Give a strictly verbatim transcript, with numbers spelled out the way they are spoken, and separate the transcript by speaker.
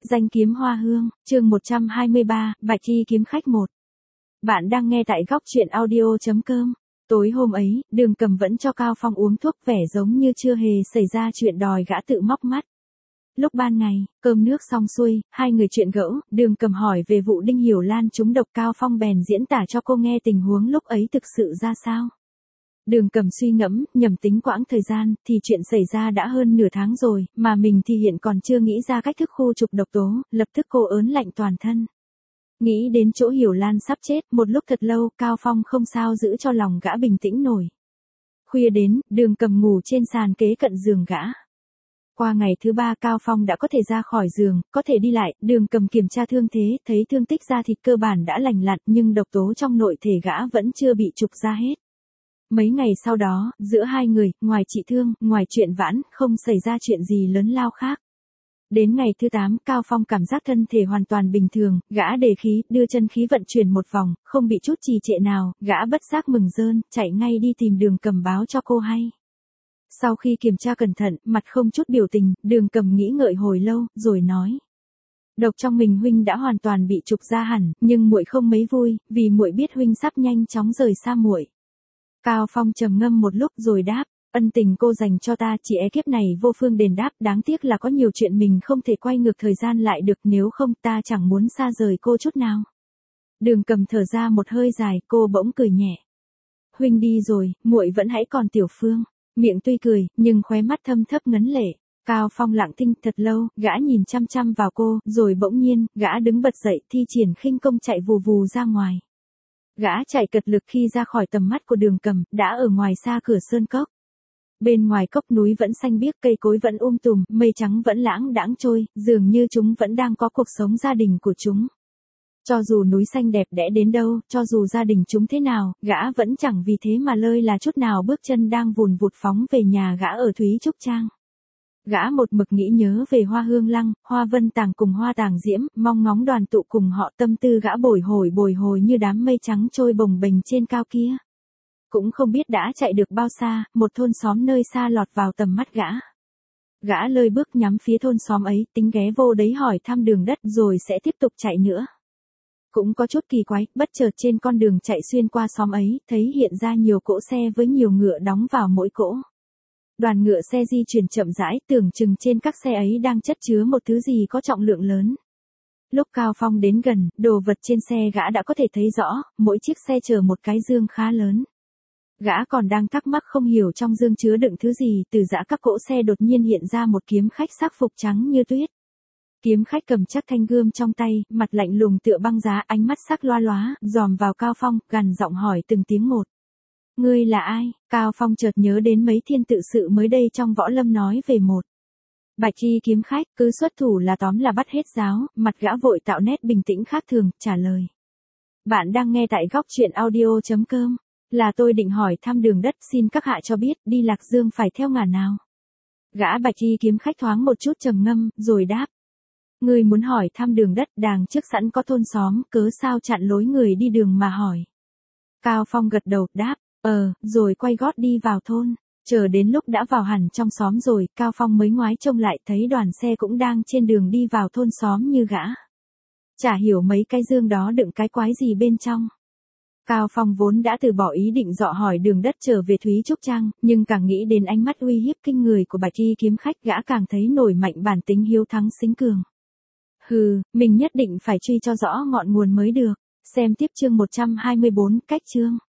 Speaker 1: Danh kiếm hoa hương, chương một trăm hai mươi ba, Bạch Y kiếm khách một. Bạn đang nghe tại góc truyện audio chấm com. Tối hôm ấy, Đường Cầm vẫn cho Cao Phong uống thuốc, vẻ giống như chưa hề xảy ra chuyện đòi gã tự móc mắt. Lúc ban ngày, cơm nước xong xuôi, hai người chuyện gẫu, Đường Cầm hỏi về vụ Đinh Hiểu Lan trúng độc, Cao Phong bèn diễn tả cho cô nghe tình huống lúc ấy thực sự ra sao. Đường Cầm suy ngẫm, nhầm tính quãng thời gian, thì chuyện xảy ra đã hơn nửa tháng rồi, mà mình thì hiện còn chưa nghĩ ra cách thức khu trục độc tố, lập tức cô ớn lạnh toàn thân. Nghĩ đến chỗ Hiểu Lan sắp chết, một lúc thật lâu, Cao Phong không sao giữ cho lòng gã bình tĩnh nổi. Khuya đến, Đường Cầm ngủ trên sàn kế cận giường gã. Qua ngày thứ ba Cao Phong đã có thể ra khỏi giường, có thể đi lại, Đường Cầm kiểm tra thương thế, thấy thương tích da thịt cơ bản đã lành lặn, nhưng độc tố trong nội thể gã vẫn chưa bị trục ra hết. Mấy ngày sau đó, giữa hai người, ngoài trị thương, ngoài chuyện vãn, không xảy ra chuyện gì lớn lao khác. Đến ngày thứ tám, Cao Phong cảm giác thân thể hoàn toàn bình thường, gã đề khí, đưa chân khí vận chuyển một vòng, không bị chút trì trệ nào, gã bất giác mừng rơn, chạy ngay đi tìm Đường Cầm báo cho cô hay. Sau khi kiểm tra cẩn thận, mặt không chút biểu tình, Đường Cầm nghĩ ngợi hồi lâu, rồi nói: "Độc trong mình huynh đã hoàn toàn bị trục ra hẳn, nhưng muội không mấy vui, vì muội biết huynh sắp nhanh chóng rời xa muội." Cao Phong trầm ngâm một lúc rồi đáp: "Ân tình cô dành cho ta chỉ é kiếp này vô phương đền đáp, đáng tiếc là có nhiều chuyện mình không thể quay ngược thời gian lại được, nếu không ta chẳng muốn xa rời cô chút nào." Đường Cầm thở ra một hơi dài, cô bỗng cười nhẹ: "Huynh đi rồi, muội vẫn hãy còn Tiểu Phương." Miệng tuy cười, nhưng khóe mắt thâm thấp ngấn lệ. Cao Phong lặng thinh thật lâu, gã nhìn chăm chăm vào cô, rồi bỗng nhiên, gã đứng bật dậy, thi triển khinh công chạy vù vù ra ngoài. Gã chạy cật lực, khi ra khỏi tầm mắt của Đường Cầm, đã ở ngoài xa cửa sơn cốc. Bên ngoài cốc núi vẫn xanh biếc, cây cối vẫn um tùm, mây trắng vẫn lãng đãng trôi, dường như chúng vẫn đang có cuộc sống gia đình của chúng. Cho dù núi xanh đẹp đẽ đến đâu, cho dù gia đình chúng thế nào, gã vẫn chẳng vì thế mà lơi là chút nào, bước chân đang vùn vụt phóng về nhà gã ở Thúy Trúc Trang. Gã một mực nghĩ nhớ về Hoa Hương Lăng, Hoa Vân Tàng cùng Hoa Tàng Diễm, mong ngóng đoàn tụ cùng họ, tâm tư gã bồi hồi bồi hồi như đám mây trắng trôi bồng bềnh trên cao kia. Cũng không biết đã chạy được bao xa, một thôn xóm nơi xa lọt vào tầm mắt gã. Gã lơi bước nhắm phía thôn xóm ấy, tính ghé vô đấy hỏi thăm đường đất rồi sẽ tiếp tục chạy nữa. Cũng có chút kỳ quái, bất chợt trên con đường chạy xuyên qua xóm ấy, thấy hiện ra nhiều cỗ xe với nhiều ngựa đóng vào mỗi cỗ. Đoàn ngựa xe di chuyển chậm rãi, tưởng chừng trên các xe ấy đang chất chứa một thứ gì có trọng lượng lớn. Lúc Cao Phong đến gần, đồ vật trên xe gã đã có thể thấy rõ, mỗi chiếc xe chở một cái dương khá lớn. Gã còn đang thắc mắc không hiểu trong dương chứa đựng thứ gì, từ giã các cỗ xe đột nhiên hiện ra một kiếm khách sắc phục trắng như tuyết. Kiếm khách cầm chắc thanh gươm trong tay, mặt lạnh lùng tựa băng giá, ánh mắt sắc loa loá, dòm vào Cao Phong, gằn giọng hỏi từng tiếng một: "Ngươi là ai?" Cao Phong chợt nhớ đến mấy thiên tự sự mới đây trong võ lâm nói về một Bạch Y kiếm khách, cứ xuất thủ là tóm là bắt hết giáo, mặt gã vội tạo nét bình tĩnh khác thường, trả lời: "Bạn đang nghe tại góc truyện audio chấm com, là tôi định hỏi thăm đường đất, xin các hạ cho biết, đi Lạc Dương phải theo ngả nào?" Gã Bạch Y kiếm khách thoáng một chút trầm ngâm, rồi đáp: "Ngươi muốn hỏi thăm đường đất, đàng trước sẵn có thôn xóm, cớ sao chặn lối người đi đường mà hỏi?" Cao Phong gật đầu, đáp: "Ờ", rồi quay gót đi vào thôn. Chờ đến lúc đã vào hẳn trong xóm rồi, Cao Phong mới ngoái trông lại, thấy đoàn xe cũng đang trên đường đi vào thôn xóm như gã. Chả hiểu mấy cái dương đó đựng cái quái gì bên trong. Cao Phong vốn đã từ bỏ ý định dọ hỏi đường đất trở về Thúy Trúc Trang, nhưng càng nghĩ đến ánh mắt uy hiếp kinh người của Bạch Y kiếm khách, gã càng thấy nổi mạnh bản tính hiếu thắng xính cường. Hừ, mình nhất định phải truy cho rõ ngọn nguồn mới được. Xem tiếp chương một trăm hai mươi bốn, cách chương.